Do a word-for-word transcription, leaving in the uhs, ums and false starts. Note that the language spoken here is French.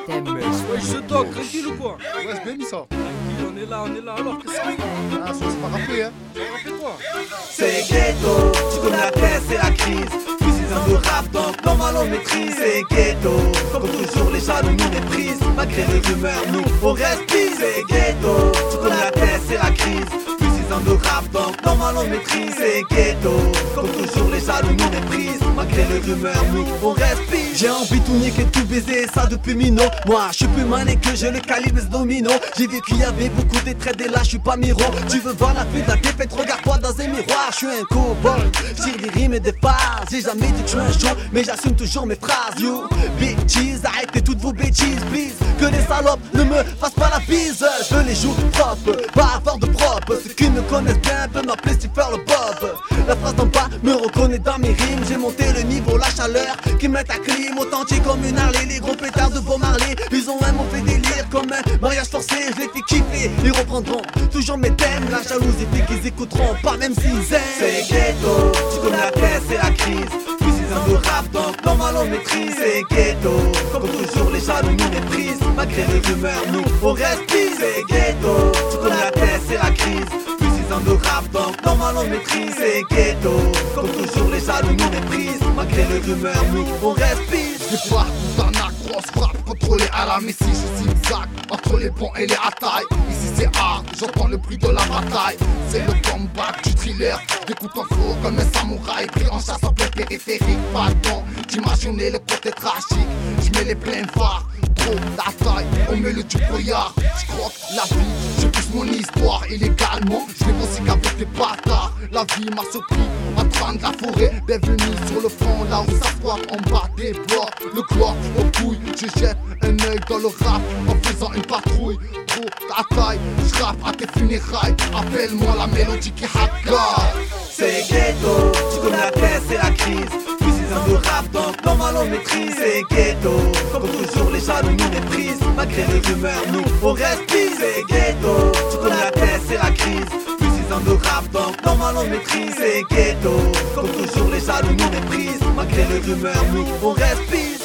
t'aime. Mais ouais, je dog, tranquille ou quoi? Ouais, j'ai bien mis ça. Tranquille, on est là, on est là. Alors, qu'est-ce que c'est? Ah, ça, c'est pas rappelé, hein. Rappelle-toi. C'est ghetto, tu connais la caisse et la crise. Plus six ans de rap, donc normal on maîtrise. C'est ghetto, comme toujours les jaloux nous méprisent. Malgré les rumeurs, nous on respire. C'est ghetto, tu connais la caisse et la crise. Plus six ans de rap, donc normal on maîtrise. C'est ghetto, comme toujours les jaloux nous méprisent. Malgré les rumeurs, nous on respire. J'ai envie de tout niquer, tout baiser, ça depuis Mino. Moi je suis plus mané que j'ai le calibre domino. J'ai vu qu'il y avait beaucoup de traits et là je suis pas miro. Tu veux voir la vie de la défaite, regarde-toi dans un miroir. Je suis un cowboy, j'ai des rimes et des phases. J'ai jamais dit que je suis un show, mais j'assume toujours mes phrases. You bitches, arrêtez toutes vos bêtises, please. Que les salopes ne me fassent pas la bise. Je veux les joues propres, pas avoir de propre. Ceux qui me connaissent bien peuvent m'appeler Stiffer le Bob. La phrase d'en bas me reconnaît dans mes rimes. J'ai monté le niveau, la chaleur qui met à clim. Authentique comme une Harley, les gros pétards de Bob Marley. Ils ont un mauvais délire comme un mariage forcé. Je les fais kiffer, ils reprendront toujours mes thèmes. La jalousie fait qu'ils écouteront pas même s'ils aiment. C'est ghetto, tu connais la caisse et la crise. Plus six ans de rap, donc normal on maîtrise. C'est ghetto, comme toujours les jaloux nous méprisent. Malgré les rumeurs, nous on respire. C'est ghetto, tu connais la caisse et la crise. Plus six ans de rap, donc normal on maîtrise. C'est ghetto, comme toujours les jaloux nous méprisent. Malgré les rumeurs, nous on respire. Je pars dans un grosse frappe contrôlée à la Messi. Je zigzag entre les ponts et les attailles. Ici c'est hard, j'entends le bruit de la bataille. C'est le combat du thriller. J'écoute en flow comme un samouraï. Pris en chasse en plein périphérique. Pas le temps d'imaginer le côté tragique. Je mets les pleins phares, trop la taille. On met le du brouillard. Je croque la vie, je pousse mon histoire illégalement. Je vais aussi qu'avec des bâtards. La vie m'a surpris en train de la forêt. Bienvenue sur le front, là où ça squatte en bas des blocs. Le clock aux couilles, je jette un œil dans le rap en faisant une patrouille. Trop ta taille, je rappe à tes funérailles. Appelle-moi la mélodie qui hardcore. C'est ghetto, tu connais la caisse et la crise. Plus six ans de rap, donc normal on maîtrise. C'est ghetto, comme toujours les jaloux nous méprisent. Malgré les rumeurs, nous on respire. C'est ghetto, tu connais la caisse et la crise. Plus six ans de rap, donc normal on maîtrise. C'est ghetto, comme toujours les jaloux nous méprisent. Malgré les rumeurs, nous on respire.